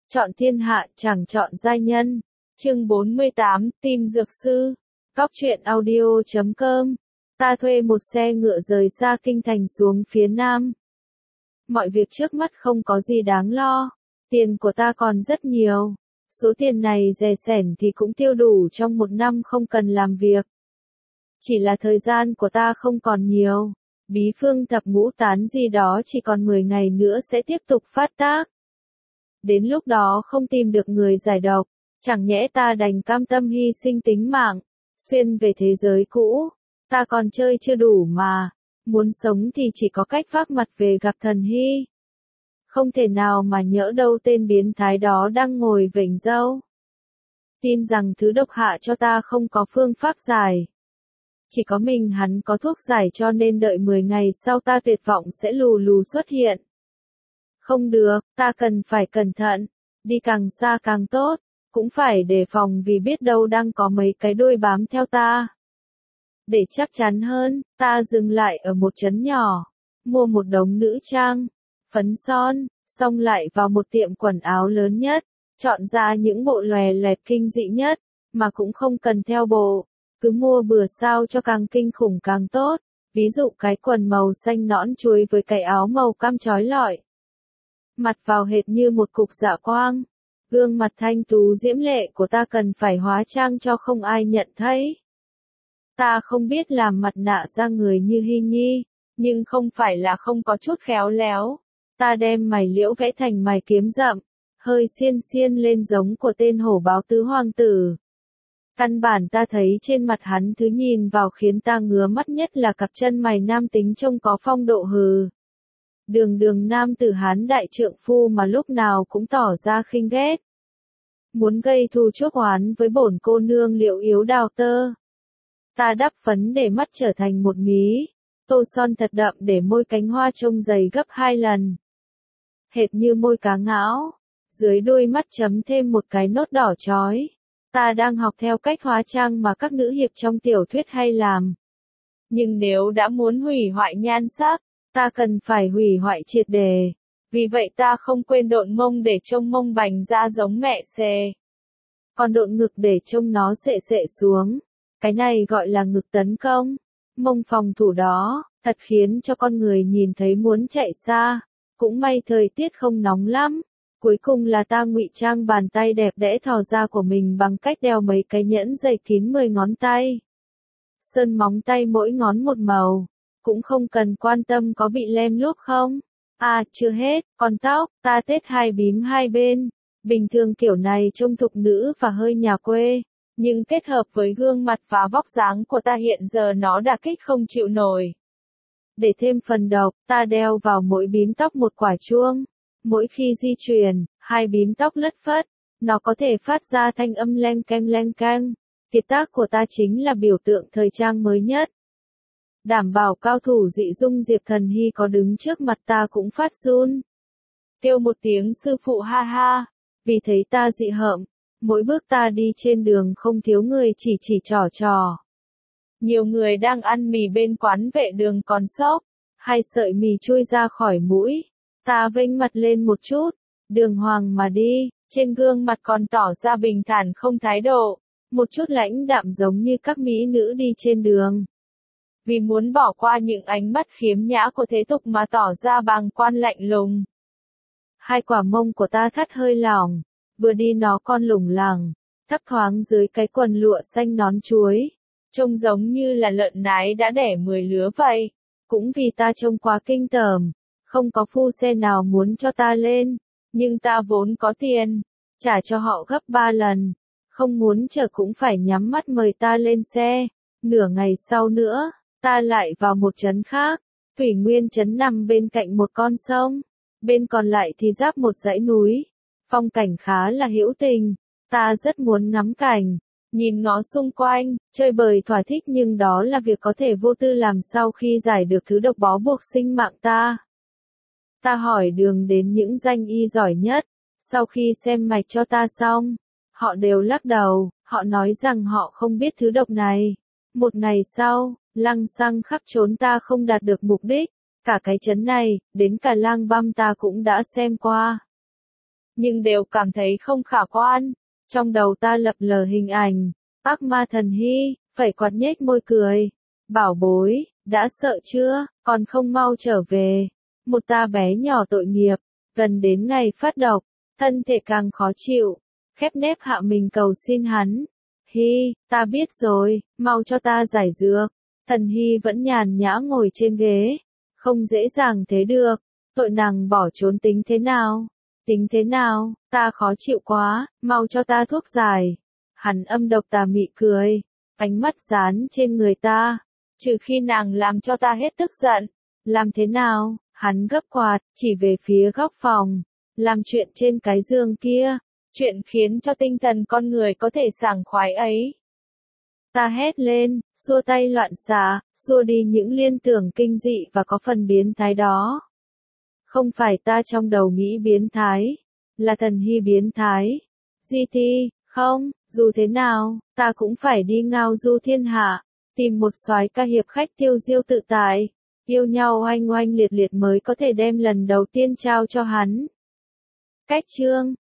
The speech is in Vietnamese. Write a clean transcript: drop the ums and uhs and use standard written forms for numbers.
Chọn thiên hạ chẳng chọn giai nhân. Chương 48, tìm dược sư. Góc truyện audio.com. Ta thuê một xe ngựa rời xa kinh thành xuống phía nam. Mọi việc trước mắt không có gì đáng lo. Tiền của ta còn rất nhiều. Số tiền này rẻ sẻn thì cũng tiêu đủ trong một năm không cần làm việc. Chỉ là thời gian của ta không còn nhiều. Bí phương thập ngũ tán gì đó chỉ còn 10 ngày nữa sẽ tiếp tục phát tác. Đến lúc đó không tìm được người giải độc, chẳng nhẽ ta đành cam tâm hy sinh tính mạng, xuyên về thế giới cũ. Ta còn chơi chưa đủ mà, muốn sống thì chỉ có cách vác mặt về gặp thần hy. Không thể nào mà nhỡ đâu tên biến thái đó đang ngồi vểnh râu. Tin rằng thứ độc hạ cho ta không có phương pháp giải. Chỉ có mình hắn có thuốc giải cho nên đợi 10 ngày sau ta tuyệt vọng sẽ lù lù xuất hiện. Không được, ta cần phải cẩn thận, đi càng xa càng tốt, cũng phải đề phòng vì biết đâu đang có mấy cái đuôi bám theo ta. Để chắc chắn hơn, ta dừng lại ở một trấn nhỏ, mua một đống nữ trang, phấn son, xong lại vào một tiệm quần áo lớn nhất, chọn ra những bộ lòe loẹt kinh dị nhất, mà cũng không cần theo bộ, cứ mua bừa sao cho càng kinh khủng càng tốt, ví dụ cái quần màu xanh nõn chuối với cái áo màu cam chói lọi. Mặt vào hệt như một cục dạ quang, gương mặt thanh tú diễm lệ của ta cần phải hóa trang cho không ai nhận thấy. Ta không biết làm mặt nạ ra người như Hy Nhi, nhưng không phải là không có chút khéo léo. Ta đem mày liễu vẽ thành mày kiếm rậm, hơi xiên xiên lên giống của tên hổ báo tứ hoàng tử. Căn bản ta thấy trên mặt hắn thứ nhìn vào khiến ta ngứa mắt nhất là cặp chân mày nam tính trông có phong độ hừ. Đường nam tử Hán đại trượng phu mà lúc nào cũng tỏ ra khinh ghét. Muốn gây thù chuốc oán với bổn cô nương liệu yếu đào tơ. Ta đắp phấn để mắt trở thành một mí, tô son thật đậm để môi cánh hoa trông dày gấp 2 lần. Hệt như môi cá ngão, dưới đôi mắt chấm thêm một cái nốt đỏ chói. Ta đang học theo cách hóa trang mà các nữ hiệp trong tiểu thuyết hay làm. Nhưng nếu đã muốn hủy hoại nhan sắc, ta cần phải hủy hoại triệt đề. Vì vậy ta không quên độn mông để trông mông bành ra giống mẹ xề. Còn độn ngực để trông nó xệ xệ xuống. Cái này gọi là ngực tấn công. Mông phòng thủ đó, thật khiến cho con người nhìn thấy muốn chạy xa. Cũng may thời tiết không nóng lắm. Cuối cùng là ta ngụy trang bàn tay đẹp đẽ thò ra của mình bằng cách đeo mấy cái nhẫn dày kín 10 ngón tay. Sơn móng tay mỗi ngón một màu. Cũng không cần quan tâm có bị lem luốc không. À, chưa hết, còn tóc, ta tết hai bím hai bên. Bình thường kiểu này trông thục nữ và hơi nhà quê. Nhưng kết hợp với gương mặt và vóc dáng của ta hiện giờ nó đả kích không chịu nổi. Để thêm phần độc, ta đeo vào mỗi bím tóc một quả chuông. Mỗi khi di chuyển, hai bím tóc lất phất, nó có thể phát ra thanh âm leng keng. Kiệt tác của ta chính là biểu tượng thời trang mới nhất. Đảm bảo cao thủ dị dung Diệp Thần Hy có đứng trước mặt ta cũng phát run. Kêu một tiếng sư phụ ha ha, vì thấy ta dị hợm, mỗi bước ta đi trên đường không thiếu người chỉ trò. Nhiều người đang ăn mì bên quán vệ đường còn sốc, hai sợi mì chui ra khỏi mũi. Ta vênh mặt lên một chút, đường hoàng mà đi, trên gương mặt còn tỏ ra bình thản không thái độ, một chút lãnh đạm giống như các mỹ nữ đi trên đường. Vì muốn bỏ qua những ánh mắt khiếm nhã của thế tục mà tỏ ra bàng quan lạnh lùng. Hai quả mông của ta thắt hơi lỏng, vừa đi nó con lủng lẳng, thấp thoáng dưới cái quần lụa xanh nón chuối, trông giống như là lợn nái đã đẻ 10 lứa vậy. Cũng vì ta trông quá kinh tởm, không có phu xe nào muốn cho ta lên, nhưng ta vốn có tiền, trả cho họ gấp 3 lần, không muốn chờ cũng phải nhắm mắt mời ta lên xe. Nửa ngày sau nữa, ta lại vào một trấn khác, Thủy Nguyên trấn nằm bên cạnh một con sông, bên còn lại thì giáp một dãy núi, phong cảnh khá là hữu tình, ta rất muốn ngắm cảnh, nhìn ngó xung quanh, chơi bời thỏa thích nhưng đó là việc có thể vô tư làm sau khi giải được thứ độc bó buộc sinh mạng ta. Ta hỏi đường đến những danh y giỏi nhất, sau khi xem mạch cho ta xong, họ đều lắc đầu, họ nói rằng họ không biết thứ độc này. Một ngày sau, lăng xăng khắp trốn ta không đạt được mục đích, cả cái trấn này, đến cả Lang Băm ta cũng đã xem qua. nhưng đều cảm thấy không khả quan. Trong đầu ta lập lờ hình ảnh, ác ma Thần Hy, phẩy quạt nhếch môi cười. Bảo bối, đã sợ chưa, còn không mau trở về. Một ta bé nhỏ tội nghiệp, gần đến ngày phát độc, thân thể càng khó chịu, khép nép hạ mình cầu xin hắn. Hy, ta biết rồi, mau cho ta giải dược. Thần Hy vẫn nhàn nhã ngồi trên ghế, không dễ dàng thế được, tội nàng bỏ trốn tính thế nào? Tính thế nào, ta khó chịu quá, mau cho ta thuốc giải. Hắn âm độc tà mị cười, ánh mắt dán trên người ta, trừ khi nàng làm cho ta hết tức giận. Làm thế nào? Hắn gấp quạt, chỉ về phía góc phòng, làm chuyện trên cái giường kia, chuyện khiến cho tinh thần con người có thể sảng khoái ấy. Ta hét lên, xua tay loạn xạ, xua đi những liên tưởng kinh dị và có phần biến thái đó. Không phải ta trong đầu nghĩ biến thái, là Thần Hy biến thái. GT, không, dù thế nào, ta cũng phải đi ngao du thiên hạ, tìm một soái ca hiệp khách tiêu diêu tự tại, yêu nhau oanh oanh liệt liệt mới có thể đem lần đầu tiên trao cho hắn. Cách chương